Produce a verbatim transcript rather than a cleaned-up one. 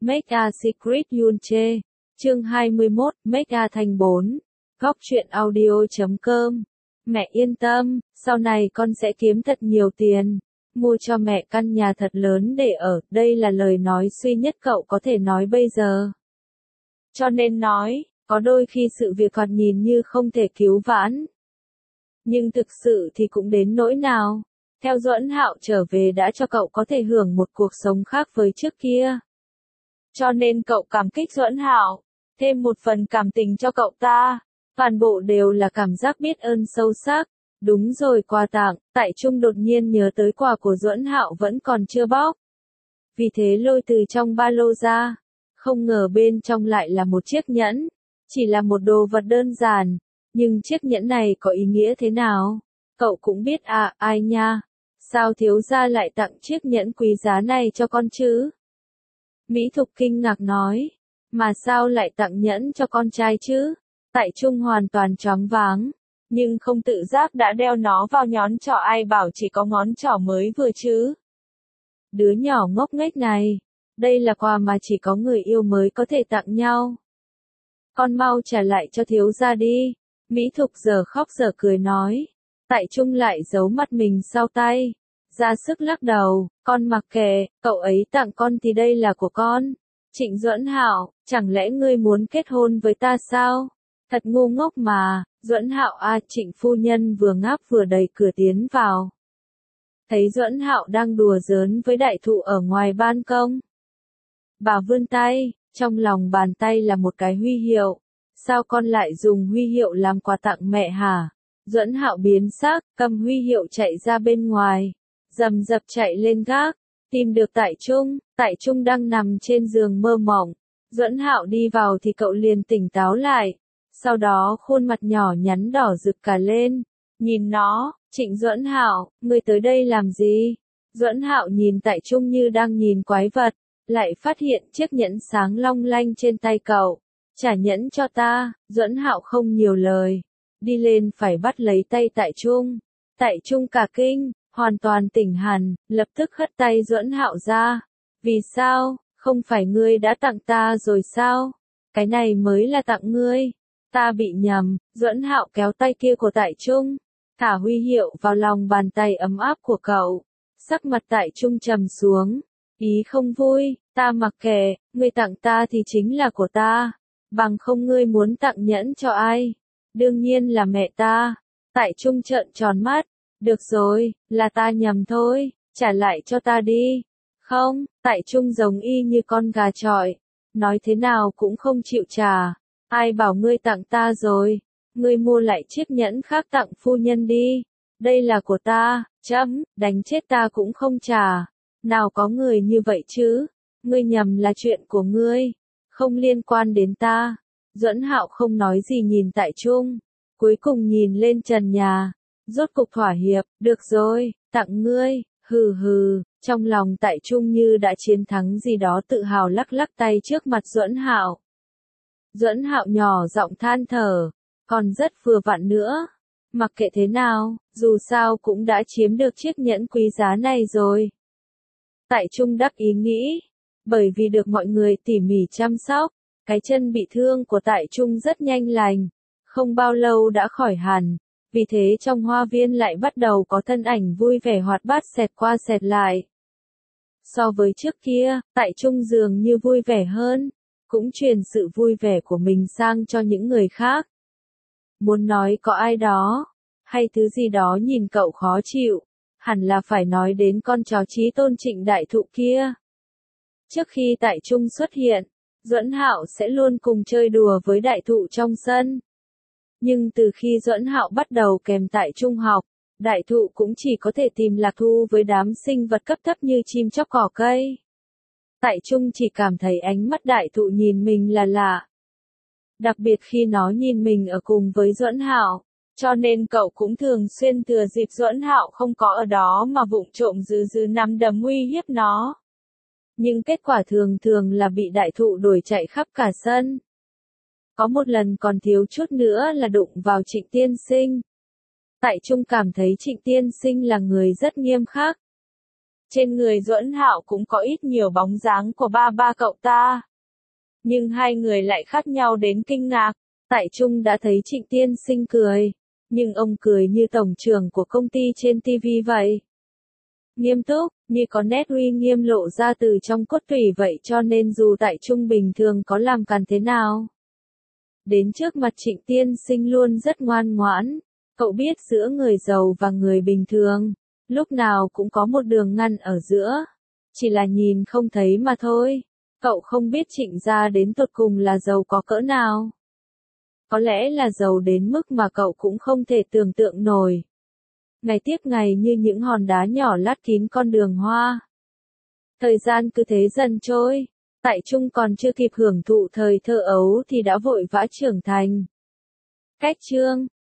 Make a Secret Yunche. Chương hai mươi mốt, Make a thành bốn. Góc truyện audio chấm com. Mẹ yên tâm, sau này con sẽ kiếm thật nhiều tiền. Mua cho mẹ căn nhà thật lớn để ở, đây là lời nói duy nhất cậu có thể nói bây giờ. Cho nên nói, có đôi khi sự việc còn nhìn như không thể cứu vãn. Nhưng thực sự thì cũng đến nỗi nào. Theo Duẫn Hạo trở về đã cho cậu có thể hưởng một cuộc sống khác với trước kia. Cho nên cậu cảm kích Duẫn Hạo, thêm một phần cảm tình cho cậu ta. Toàn bộ đều là cảm giác biết ơn sâu sắc. Đúng rồi, quà tặng. Tại Trung đột nhiên nhớ tới quà của Duẫn Hạo vẫn còn chưa bóc. Vì thế lôi từ trong ba lô ra. Không ngờ bên trong lại là một chiếc nhẫn. Chỉ là một đồ vật đơn giản. Nhưng chiếc nhẫn này có ý nghĩa thế nào? Cậu cũng biết à, ai nha? Sao thiếu gia lại tặng chiếc nhẫn quý giá này cho con chứ? Mỹ Thục kinh ngạc nói. Mà sao lại tặng nhẫn cho con trai chứ? Tại Trung hoàn toàn choáng váng. Nhưng không tự giác đã đeo nó vào ngón trỏ, ai bảo chỉ có ngón trỏ mới vừa chứ? Đứa nhỏ ngốc nghếch này. Đây là quà mà chỉ có người yêu mới có thể tặng nhau. Con mau trả lại cho thiếu gia đi. Mỹ Thục giờ khóc giờ cười nói. Tại Trung lại giấu mặt mình sau tay. Ra sức lắc đầu, con mặc kệ, cậu ấy tặng con thì đây là của con. Trịnh Duẫn Hạo, chẳng lẽ ngươi muốn kết hôn với ta sao? Thật ngu ngốc mà. Duẫn Hạo a, Trịnh phu nhân vừa ngáp vừa đẩy cửa tiến vào. Thấy Duẫn Hạo đang đùa giỡn với đại thụ ở ngoài ban công. Bà vươn tay, trong lòng bàn tay là một cái huy hiệu. Sao con lại dùng huy hiệu làm quà tặng mẹ hả? Duẫn Hạo biến sắc, cầm huy hiệu chạy ra bên ngoài. Rầm rập chạy lên gác, tìm được Tại Trung. Tại Trung đang nằm trên giường mơ mộng. Duẫn Hạo đi vào thì cậu liền tỉnh táo lại. Sau đó khuôn mặt nhỏ nhắn đỏ rực cả lên. Nhìn nó, Trịnh Duẫn Hạo, ngươi tới đây làm gì? Duẫn Hạo nhìn Tại Trung như đang nhìn quái vật, lại phát hiện chiếc nhẫn sáng long lanh trên tay cậu. Trả nhẫn cho ta. Duẫn Hạo không nhiều lời, đi lên phải bắt lấy tay Tại Trung. Tại Trung cả kinh, hoàn toàn tỉnh hẳn, lập tức hất tay Duẫn Hạo ra. Vì sao? Không phải ngươi đã tặng ta rồi sao? Cái này mới là tặng ngươi. Ta bị nhầm. Duẫn Hạo kéo tay kia của Tại Trung, thả huy hiệu vào lòng bàn tay ấm áp của cậu. Sắc mặt Tại Trung trầm xuống, ý không vui. Ta mặc kệ, ngươi tặng ta thì chính là của ta. Bằng không ngươi muốn tặng nhẫn cho ai? Đương nhiên là mẹ ta. Tại Trung trợn tròn mắt. Được rồi, là ta nhầm thôi, trả lại cho ta đi. Không. Tại Trung giống y như con gà chọi, nói thế nào cũng không chịu trả. Ai bảo ngươi tặng ta rồi? Ngươi mua lại chiếc nhẫn khác tặng phu nhân đi. Đây là của ta. Chấm, đánh chết ta cũng không trả. Nào có người như vậy chứ? Ngươi nhầm là chuyện của ngươi, không liên quan đến ta. Duẫn Hạo không nói gì nhìn Tại Trung, cuối cùng nhìn lên trần nhà, rốt cục thỏa hiệp. Được rồi, tặng ngươi. Hừ hừ. Trong lòng Tại Trung như đã chiến thắng gì đó, tự hào lắc lắc tay trước mặt Duẫn Hạo. Duẫn Hạo nhỏ giọng than thở, còn rất vừa vặn nữa. Mặc kệ thế nào, dù sao cũng đã chiếm được chiếc nhẫn quý giá này rồi. Tại Trung đắc ý nghĩ, bởi vì được mọi người tỉ mỉ chăm sóc, cái chân bị thương của Tại Trung rất nhanh lành, không bao lâu đã khỏi hẳn. Vì thế trong hoa viên lại bắt đầu có thân ảnh vui vẻ hoạt bát xẹt qua xẹt lại. So với trước kia, Tại Trung dường như vui vẻ hơn, cũng truyền sự vui vẻ của mình sang cho những người khác. Muốn nói có ai đó, hay thứ gì đó nhìn cậu khó chịu, hẳn là phải nói đến con chó Chí Tôn Trịnh Đại Thụ kia. Trước khi Tại Trung xuất hiện, Duẫn Hạo sẽ luôn cùng chơi đùa với Đại Thụ trong sân. Nhưng từ khi Duẫn Hạo bắt đầu kèm Tại Trung học, Đại Thụ cũng chỉ có thể tìm lạc thú với đám sinh vật cấp thấp như chim chóc cỏ cây. Tại Trung chỉ cảm thấy ánh mắt Đại Thụ nhìn mình là lạ. Đặc biệt khi nó nhìn mình ở cùng với Duẫn Hạo, cho nên cậu cũng thường xuyên thừa dịp Duẫn Hạo không có ở đó mà vụng trộm dứ dứ nắm đấm uy hiếp nó. Nhưng kết quả thường thường là bị Đại Thụ đuổi chạy khắp cả sân. Có một lần còn thiếu chút nữa là đụng vào Trịnh Tiên Sinh. Tại Trung cảm thấy Trịnh Tiên Sinh là người rất nghiêm khắc. Trên người Duẫn Hạo cũng có ít nhiều bóng dáng của ba ba cậu ta. Nhưng hai người lại khác nhau đến kinh ngạc. Tại Trung đã thấy Trịnh Tiên Sinh cười. Nhưng ông cười như tổng trưởng của công ty trên ti vi vậy. Nghiêm túc, như có nét uy nghiêm lộ ra từ trong cốt tủy vậy, cho nên dù Tại Trung bình thường có làm càn thế nào, đến trước mặt Trịnh Tiên Sinh luôn rất ngoan ngoãn. Cậu biết giữa người giàu và người bình thường, lúc nào cũng có một đường ngăn ở giữa. Chỉ là nhìn không thấy mà thôi. Cậu không biết Trịnh gia đến tột cùng là giàu có cỡ nào. Có lẽ là giàu đến mức mà cậu cũng không thể tưởng tượng nổi. Ngày tiếp ngày như những hòn đá nhỏ lát kín con đường hoa. Thời gian cứ thế dần trôi. Tại Trung còn chưa kịp hưởng thụ thời thơ ấu thì đã vội vã trưởng thành. Cách chương